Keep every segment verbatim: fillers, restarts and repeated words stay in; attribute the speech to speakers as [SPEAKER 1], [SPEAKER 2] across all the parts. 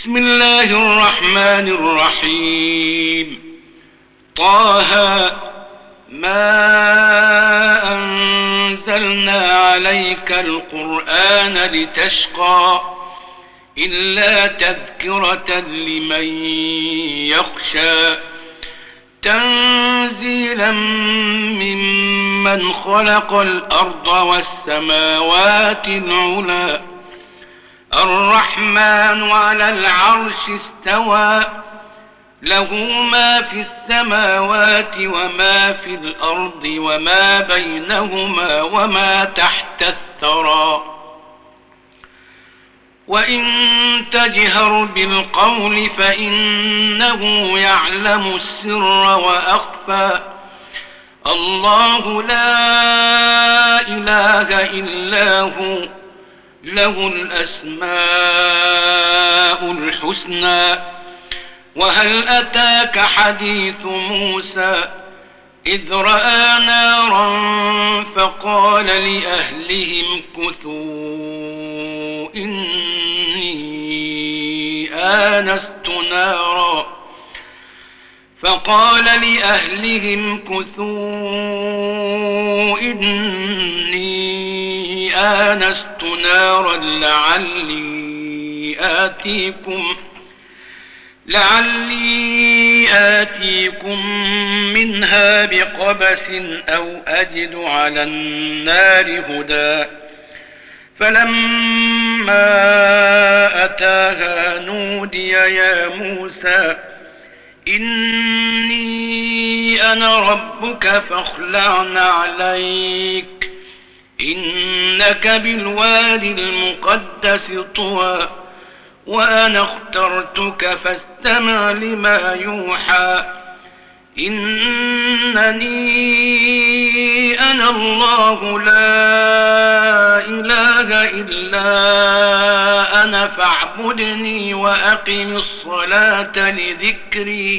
[SPEAKER 1] بسم الله الرحمن الرحيم. طه ما أنزلنا عليك القرآن لتشقى إلا تذكرة لمن يخشى تنزيلا ممن خلق الأرض والسماوات العلى الرحمن على العرش استوى له ما في السماوات وما في الأرض وما بينهما وما تحت الثرى وإن تجهر بالقول فإنه يعلم السر وأخفى الله لا إله إلا هو له الأسماء الحسنى. وهل أتاك حديث موسى إذ رأى نارا فقال لأهلهم كثوا إني آنست نارا فقال لأهلهم كثوا إني آنست نارا لعلي آتيكم لعلي آتيكم منها بقبس أو أجد على النار هدى فلما أتاها نودي يا موسى إني أنا ربك فاخلع عليك إنك بالوادي المقدس طوى وأنا اخترتك فاستمع لما يوحى إنني أنا الله لا إله إلا أنا فاعبدني وأقم الصلاة لذكري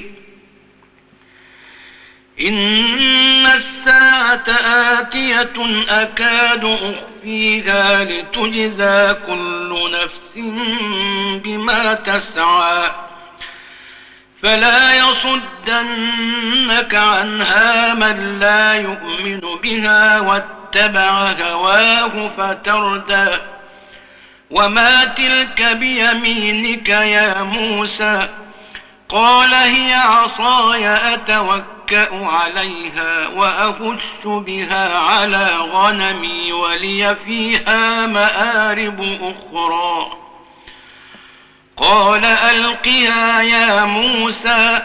[SPEAKER 1] إن الساعة آتية أكاد أخفيها لتجزى كل نفس بما تسعى فلا يصدنك عنها من لا يؤمن بها واتبع هواه فتردى وما تلك بيمينك يا موسى قال هي عصاي أتوكأ عليها وأهش بها على غنمي ولي فيها مآرب أخرى قال ألقها يا موسى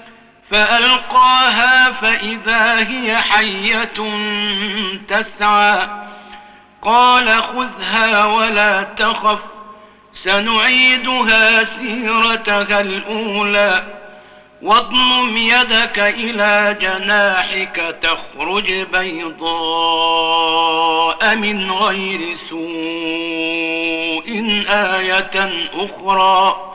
[SPEAKER 1] فألقاها فإذا هي حية تسعى قال خذها ولا تخف سنعيدها سيرتها الأولى واضمم يدك إلى جناحك تخرج بيضاء من غير سوء آية أخرى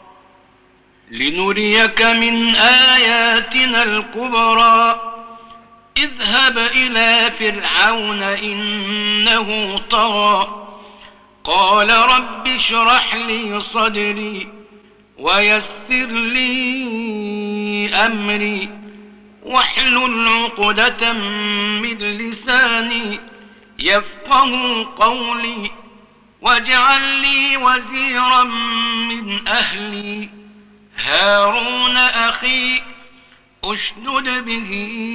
[SPEAKER 1] لنريك من آياتنا الكبرى اذهب إلى فرعون إنه طغى قال رب اشرح لي صدري ويسر لي أمري واحلل عقدة من لساني يفقه قولي واجعل لي وزيرا من أهلي هارون أخي أشدد به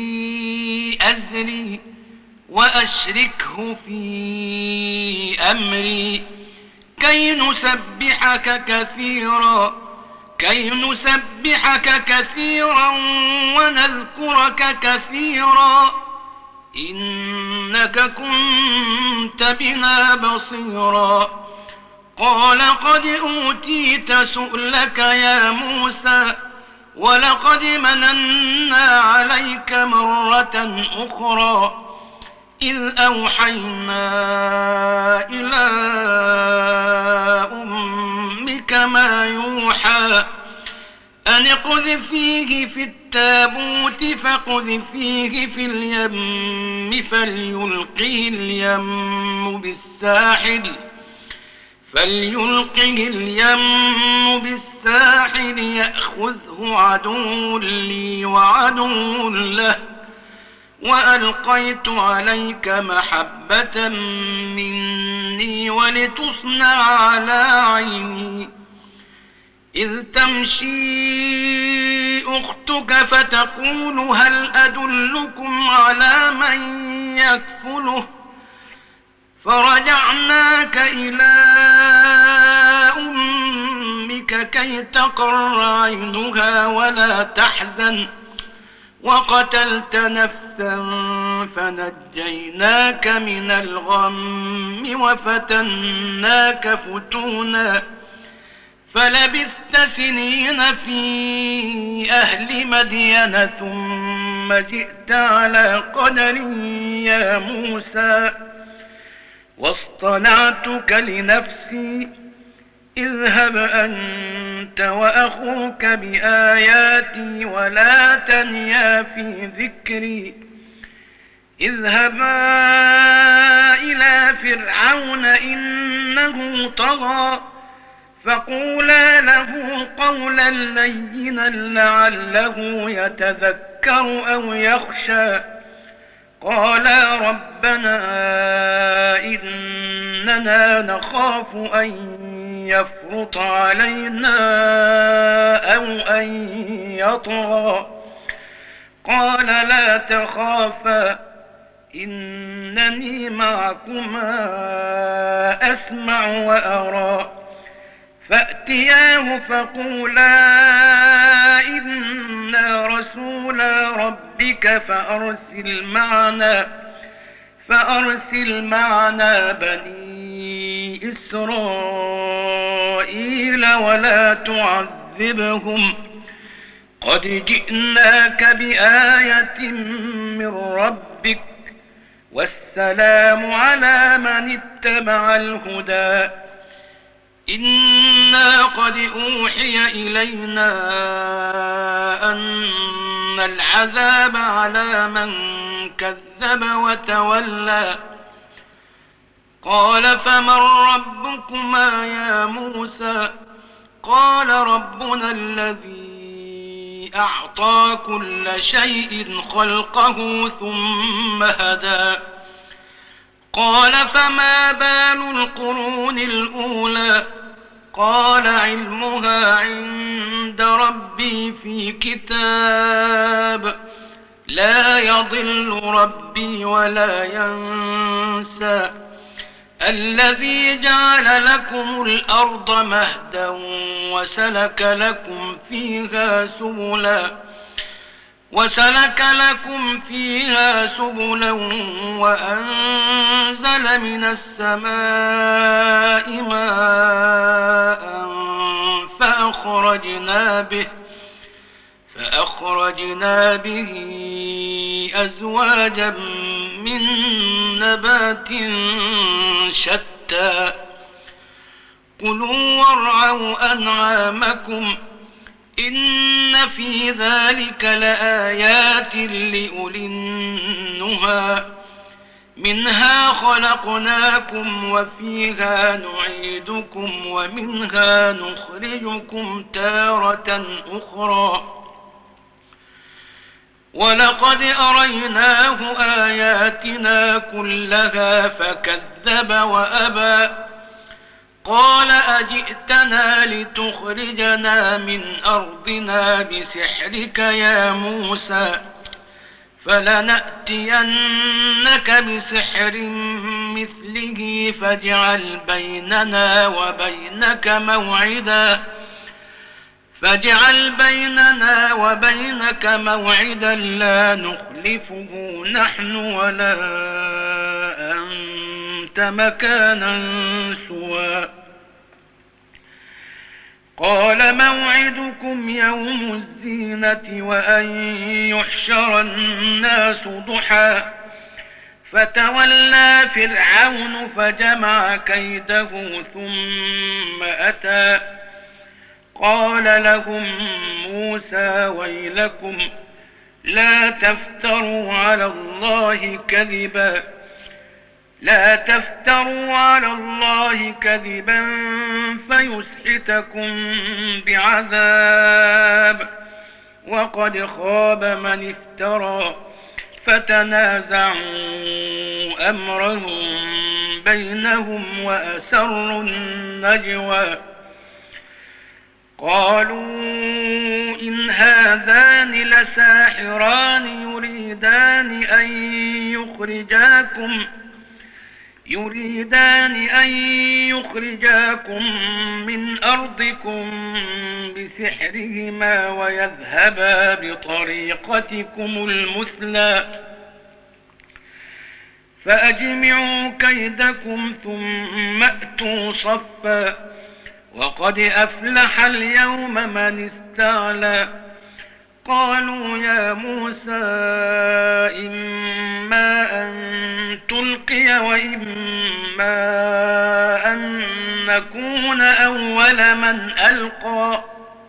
[SPEAKER 1] أزري وأشركه في أمري كي نسبحك كثيرا كي نسبحك كثيرا ونذكرك كثيرا إنك كنت بنا بصيرا قال قد أوتيت سؤلك يا موسى ولقد مننا عليك مرة أخرى إذ أوحينا إلى أمك ما يوحى أن اقذفيه في التابوت فاقذفيه في اليم فليلقه اليم بالساحل فليلقه اليم بالساحل خذه عدو لي وعدو له، وألقيت عليك محبة مني ولتصنع على عيني. إذ تمشي أختك فتقول هل أدلكم على من يكفله، فرجعناك إلى أمك كي تقر عينها ولا تحزن، وقتلت نفسا فنجيناك من الغم وفتناك فتونا، فلبثت سنين في أهل مدين ثم جئت على قدر يا موسى، واصطنعتك لنفسي، اذهب أنت وأخوك بآياتي ولا تنيا في ذكري. اذهبا إلى فرعون إنه طغى، فقولا له قولا لينا لعله يتذكر أو يخشى. قالا ربنا إننا نخاف أن يفرط علينا أو أن يطغى. قال لا تخافا إنني معكما أسمع وأرى. فأتياه فقولا إنا رسولا ربك فأرسل معنا فأرسل معنا بني إسرائيل ولا تعذبهم، قد جئناك بآية من ربك، والسلام على من اتبع الهدى. إنا قد أوحي إلينا أن العذاب على من كذب وتولى. قال فمن ربكما يا موسى؟ قال ربنا الذي أعطى كل شيء خلقه ثم هدى. قال فما بال القرون الأولى؟ قال علمها عند ربي في كتاب، لا يضل ربي ولا ينسى. الذي جعل لكم الأرض مهدا وسلك لكم فيها سبلا وسلك لكم فيها سبلا وأنزل من السماء ماء فأخرجنا به فأخرجنا به أزواجا من نبات شتى. كلوا وارعوا أنعامكم إن في ذلك لآيات لأولي النهى. منها خلقناكم وفيها نعيدكم ومنها نخرجكم تارة أخرى. ولقد أريناه آياتنا كلها فكذب وأبى. قال أجئتنا لتخرجنا من أرضنا بسحرك يا موسى؟ فلنأتينك بسحر مثله فاجعل بيننا وبينك موعدا فاجعل بيننا وبينك موعدا لا نخلفه نحن ولا أنت مكانا سوى. قال موعدكم يوم الزينة وأن يحشر الناس ضحى. فتولى فرعون فجمع كيده ثم أتى. قال لهم موسى ويلكم لا تفتروا على الله كذبا لا تفتروا على الله كذبا فيسحتكم بعذاب وقد خاب من افترى فتنازعوا أمرهم بينهم وأسروا النجوى قالوا إن هذان لساحران يريدان أن يخرجاكم يريدان أن يخرجاكم من أرضكم بسحرهما ويذهبا بطريقتكم المثلى فأجمعوا كيدكم ثم أتوا صفا وقد أفلح اليوم من استعلى قالوا يا موسى إما أن تلقي وإما أن نكون أول من ألقى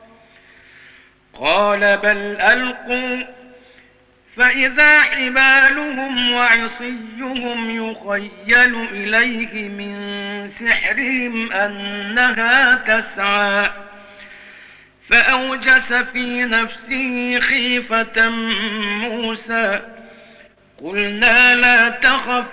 [SPEAKER 1] قال بل ألقوا فإذا حبالهم وعصيهم يخيل إليه من سحرهم أنها تسعى فأوجس في نفسه خيفة موسى قلنا لا تخف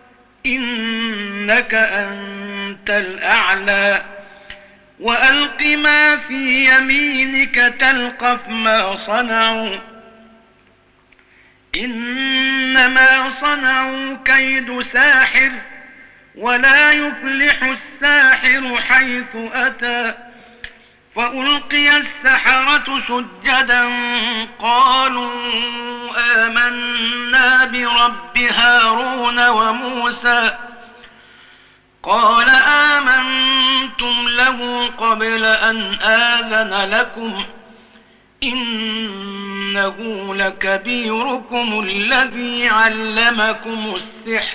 [SPEAKER 1] إنك أنت الأعلى وألق ما في يمينك تلقف ما صنعوا إنما صنعوا كيد ساحر ولا يفلح الساحر حيث أتى فألقي السحرة سجدا قالوا آمنا برب هارون وموسى قال آمنتم له قبل أن آذن لكم إنه لكبيركم الذي علمكم السحر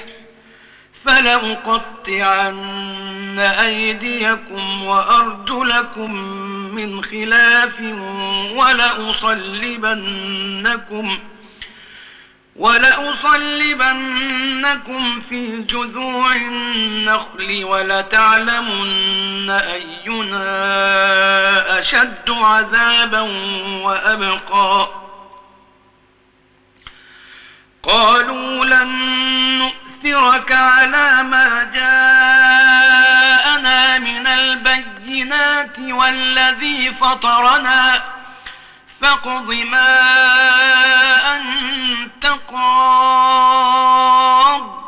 [SPEAKER 1] فلأقطعن أيديكم وأرجلكم من خلاف ولأصلبنكم ولأصلبنكم في جذوع النخل ولتعلمن أينا أشد عذابا وأبقى قالوا لن نؤثرك على ما جاءنا من البينات والذي فطرنا فاقض ما أنت قاض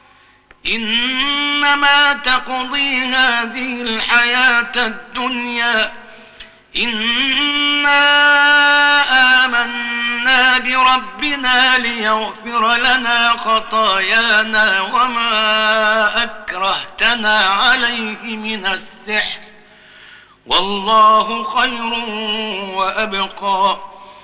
[SPEAKER 1] إنما تقضي هذه الحياة الدنيا إنا آمنا بربنا ليغفر لنا خطايانا وما أكرهتنا عليه من السحر والله خير وأبقى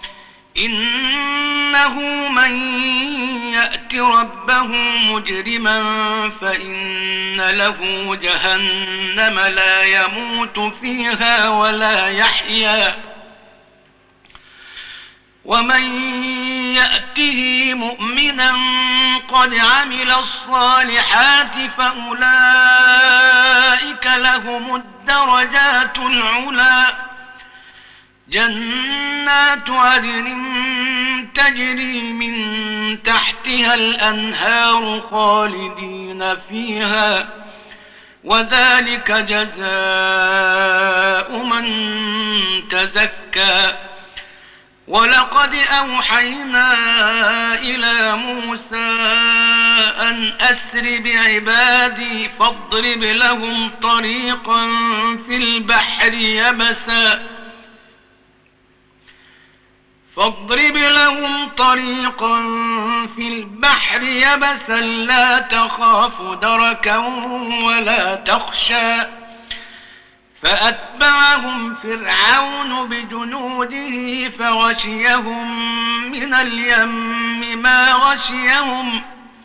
[SPEAKER 1] إنه من يأت ربه مجرما فإن له جهنم لا يموت فيها ولا يحيا ومن يأته مؤمنا قد عمل الصالحات فأولئك لهم الدرجات العلى جنات عدن تجري من تحتها الأنهار خالدين فيها وذلك جزاء من تزكى ولقد أوحينا إلى موسى أن أسر بعبادي فاضرب لهم طريقا في البحر يبسا فاضرب لهم طريقا في البحر يبسا لا تخاف دركا ولا تخشى فأتبعهم فرعون بجنوده فغشيهم من اليم ما غشيهم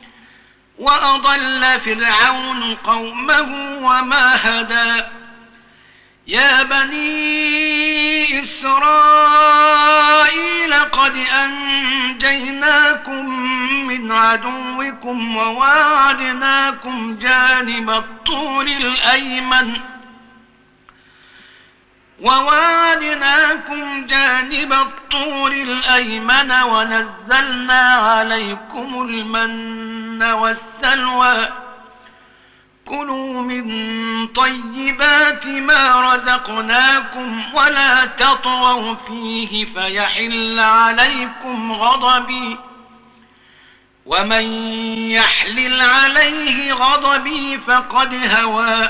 [SPEAKER 1] وأضل فرعون قومه وما هدى يا بني إسرائيل قد أنجيناكم من عدوكم وواعدناكم جانب الطور الأيمن وواعدناكم جانب الطور الطور الأيمن ونزلنا عليكم المن والسلوى كلوا من طيبات ما رزقناكم ولا تطغوا فيه فيحل عليكم غضبي ومن يحلل عليه غضبي فقد هوى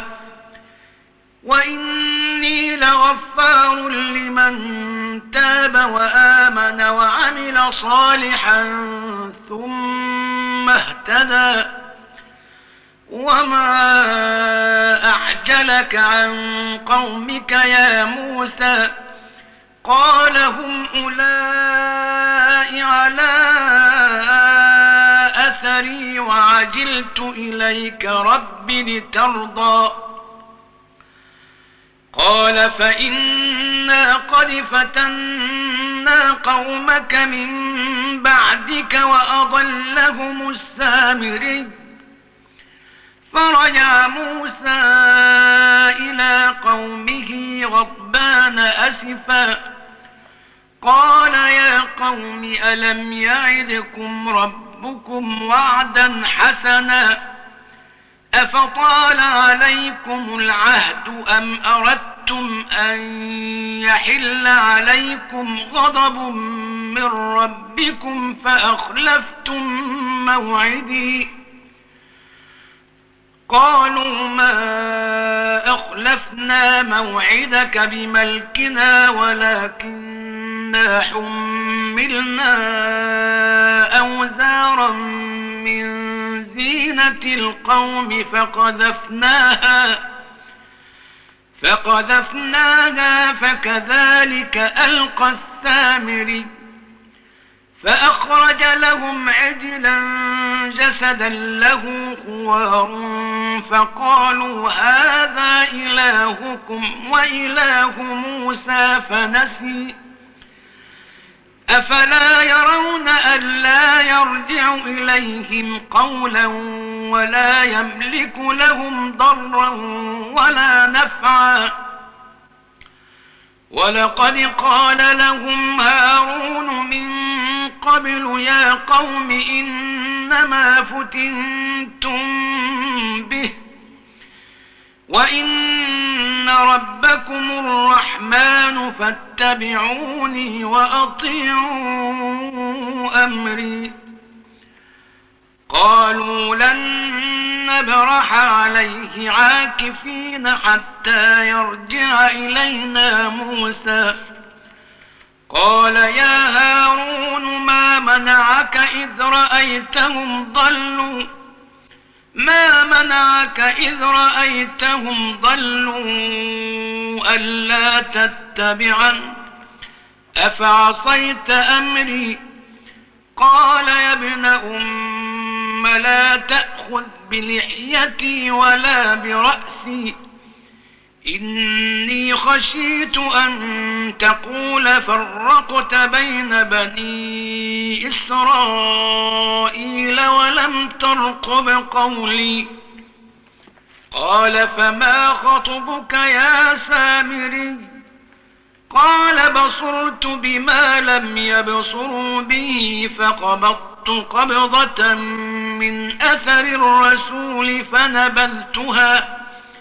[SPEAKER 1] وإني لغفار لمن تاب وآمن وعمل صالحا ثم اهتدى وما أعجلك عن قومك يا موسى قال هم أولئك على أثري وعجلت إليك رب لترضى قال فإنا قد فتنا قومك من بعدك وأضلهم السامري فرجع موسى إلى قومه غضبان أسفا قال يا قوم ألم يعدكم ربكم وعدا حسنا أفطال عليكم العهد أم أردتم أن يحل عليكم غضب من ربكم فأخلفتم موعدي قالوا ما أخلفنا موعدك بملكنا ولكننا حملنا أوزارا من زينة القوم فقذفناها فقذفناها فكذلك ألقى السامري فأخرج لهم عجلا جسدا له خوار فقالوا هذا إلهكم وإله موسى فنسي أفلا يرون ألا يرجع إليهم قولا ولا يملك لهم ضرا ولا نفعا ولقد قال لهم هارون من قبل يا قوم إنما فتنتم به وإن ربكم الرحمن فاتبعوني وأطيعوا أمري قالوا لن نبرح عليه عاكفين حتى يرجع إلينا موسى قال يا هارون ما منعك إذ رأيتهم ضلوا ما منعك إذ رأيتهم ضلوا ألا تتبعن أفعصيت أمري قال يا ابن أم لا تأخذ بلحيتي ولا برأسي إني خشيت أن تقول فرقت بين بني إسرائيل ولم ترقب قولي قال فما خطبك يا سامري قال بصرت بما لم يبصروا به فقبضت قبضة من أثر الرسول فنبذتها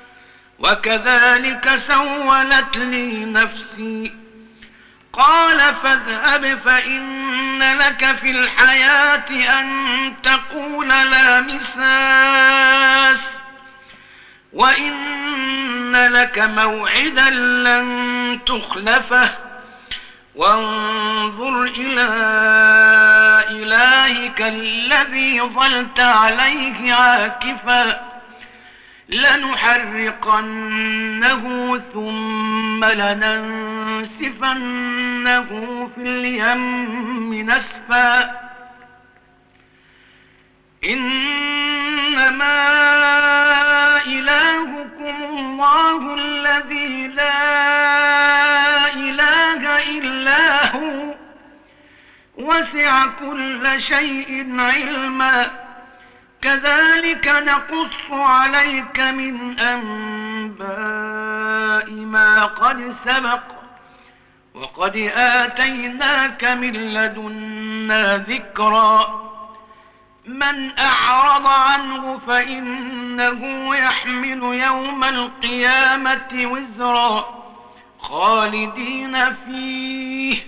[SPEAKER 1] وكذلك سولت لي نفسي قال فاذهب فإن لك في الحياة أن تقول لا مساس وإن لك موعدا لن تخلفه وانظر إلى إلهك الذي ظلت عليه عاكفا لنحرقنه ثم لننسفنه في اليم نسفا إنما إلهكم الله الذي لا إله إلا هو وسع كل شيء علما كذلك نقص عليك من أنباء ما قد سبق وقد آتيناك من لدنا ذكرا من أعرض عنه فإنه يحمل يوم القيامة وزرا خالدين فيه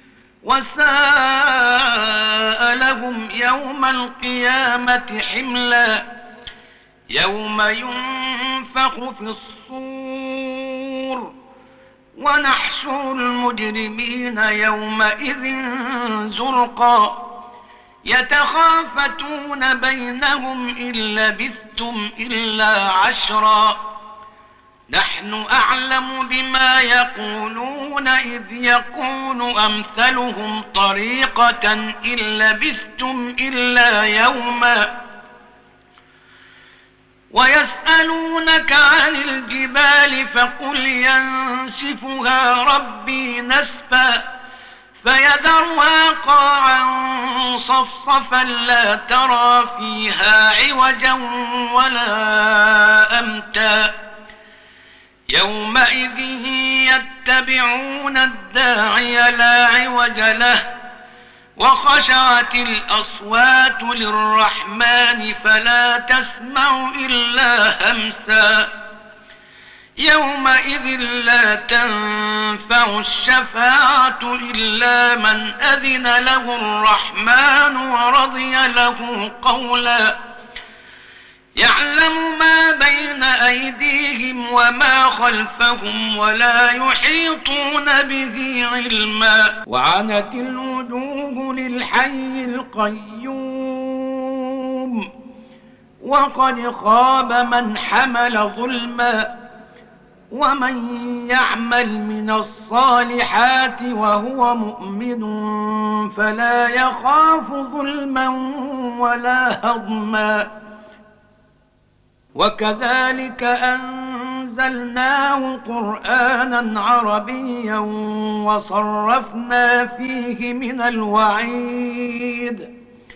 [SPEAKER 1] وساء لهم يوم القيامة حملا يوم ينفخ في الصور ونحشر المجرمين يومئذ زرقا يتخافتون بينهم إن لبثتم إلا عشرا نحن أعلم بما يقولون إذ يقول أمثلهم طريقة إن لبثتم إلا يوما ويسألونك عن الجبال فقل ينسفها ربي نسفا فيذرها قاعا صفصفا لا ترى فيها عوجا ولا أمتا يومئذ يتبعون الداعي لا عوج له وخشعت الأصوات للرحمن فلا تسمع إلا همسا يومئذ لا تنفع الشفاعة إلا من أذن له الرحمن ورضي له قولا يعلم ما بين أيديهم وما خلفهم ولا يحيطون به علما وعنت الوجوه للحي القيوم وقد خاب من حمل ظلما ومن يعمل من الصالحات وهو مؤمن فلا يخاف ظلما ولا هضما وكذلك أنزلناه قرآنا عربيا وصرفنا فيه من الوعيد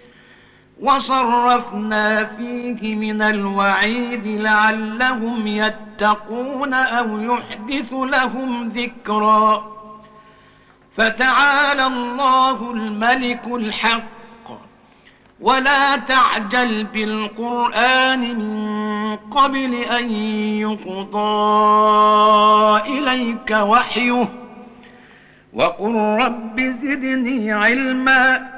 [SPEAKER 1] وصرفنا فيه من الوعيد لعلهم يتقون أو يحدث لهم ذكرا فتعالى الله الملك الحق ولا تعجل بالقرآن من قبل أن يقضى إليك وحيه وقل رب زدني علما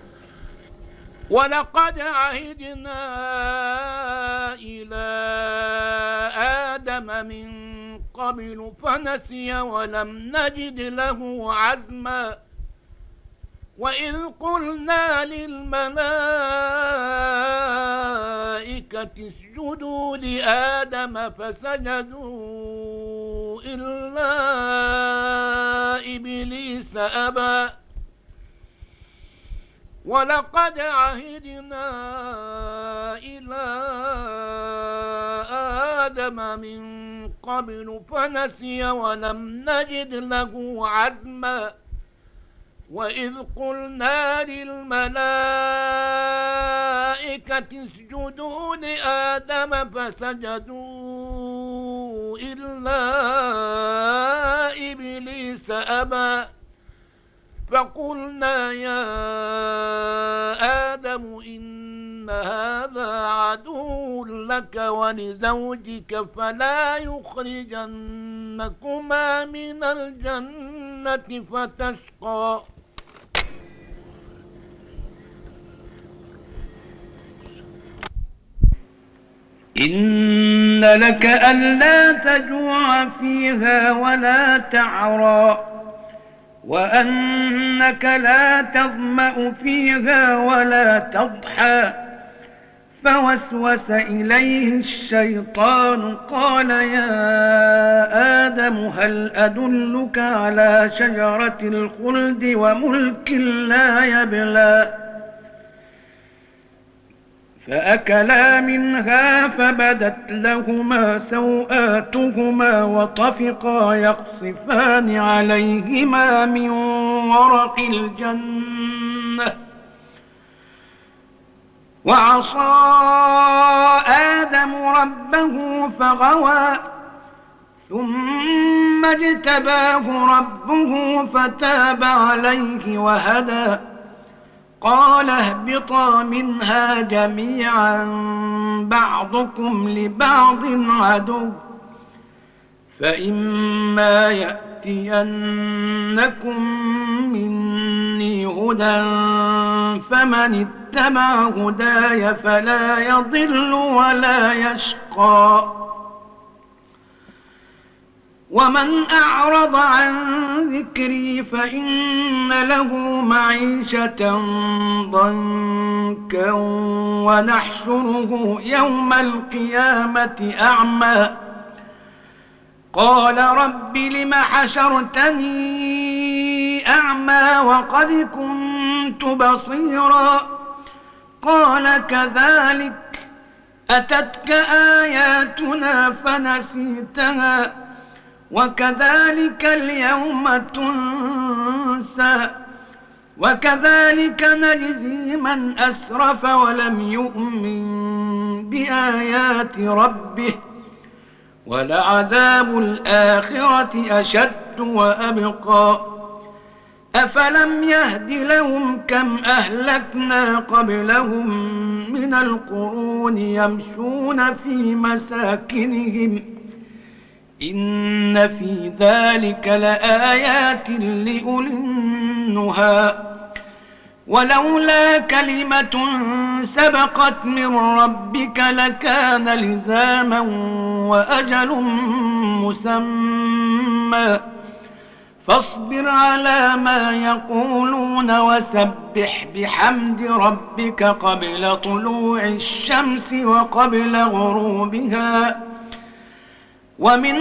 [SPEAKER 1] ولقد عهدنا إلى آدم من قبل فنسي ولم نجد له عزما وإذ قلنا للملائكة اسجدوا لآدم فسجدوا إلا إبليس أبى ولقد عهدنا إلى آدم من قبل فنسي ولم نجد له عزما وإذ قلنا للملائكة اسجدوا لآدم فسجدوا إلا إبليس أبى فقلنا يا آدم إن هذا عدو لك ولزوجك فلا يخرجنكما من الجنة فتشقى إن لك ألا تجوع فيها ولا تعرى وأنك لا تظمأ فيها ولا تضحى فوسوس إليه الشيطان قال يا آدم هل أدلك على شجرة الخلد وملك لا يبلى فأكلا منها فبدت لهما سوآتهما وطفقا يقصفان عليهما من ورق الجنة وعصى آدم ربه فغوى ثم اجتباه ربه فتاب عليه وهدى قال اهبطا منها جميعا بعضكم لبعض عدو فإما يأتينكم مني هدى فمن اتبع هداي فلا يضل ولا يشقى ومن أعرض عن ذكري فإن له معيشة ضنكا ونحشره يوم القيامة أعمى قال رب لم حشرتني أعمى وقد كنت بصيرا قال كذلك أتتك آياتنا فنسيتها وكذلك اليوم تنسى وكذلك نجزي من أسرف ولم يؤمن بآيات ربه ولعذاب الآخرة أشد وأبقى أفلم يهد لهم كم أهلكنا قبلهم من القرون يمشون في مساكنهم إن في ذلك لآيات لأولي النهى ولولا كلمة سبقت من ربك لكان لزاما وأجل مسمى فاصبر على ما يقولون وسبح بحمد ربك قبل طلوع الشمس وقبل غروبها ومن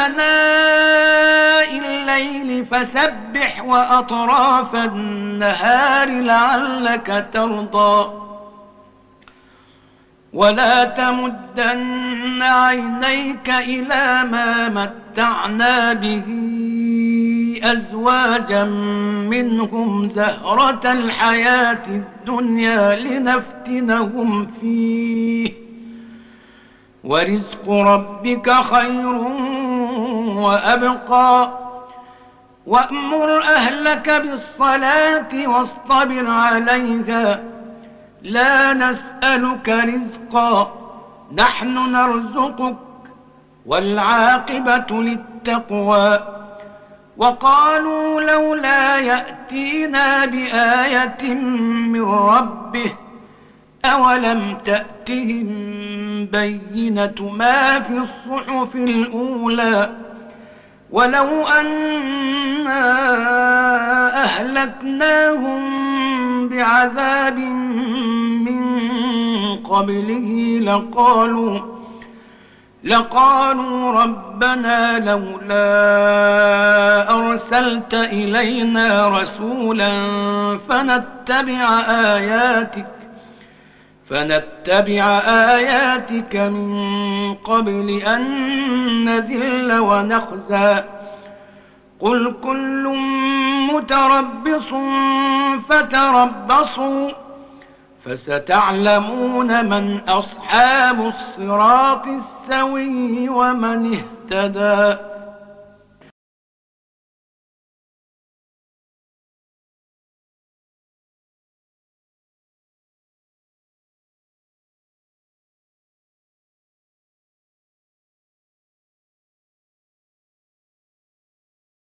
[SPEAKER 1] آناء الليل فسبح وأطراف النهار لعلك ترضى ولا تمدن عينيك إلى ما متعنا به أزواجا منهم زهرة الحياة الدنيا لنفتنهم فيه ورزق ربك خير وأبقى وأمر أهلك بالصلاة واصطبر عليها لا نسألك رزقا نحن نرزقك والعاقبة للتقوى وقالوا لولا يأتينا بآية من ربه أولم تأتهم بينة ما في الصحف الأولى ولو أنا أهلكناهم بعذاب من قبله لقالوا لقالوا ربنا لولا أرسلت إلينا رسولا فنتبع آياتك فنتبع آياتك من قبل أن نذل ونخزى قل كل متربص فتربصوا فستعلمون من أصحاب الصراط السوي ومن اهتدى.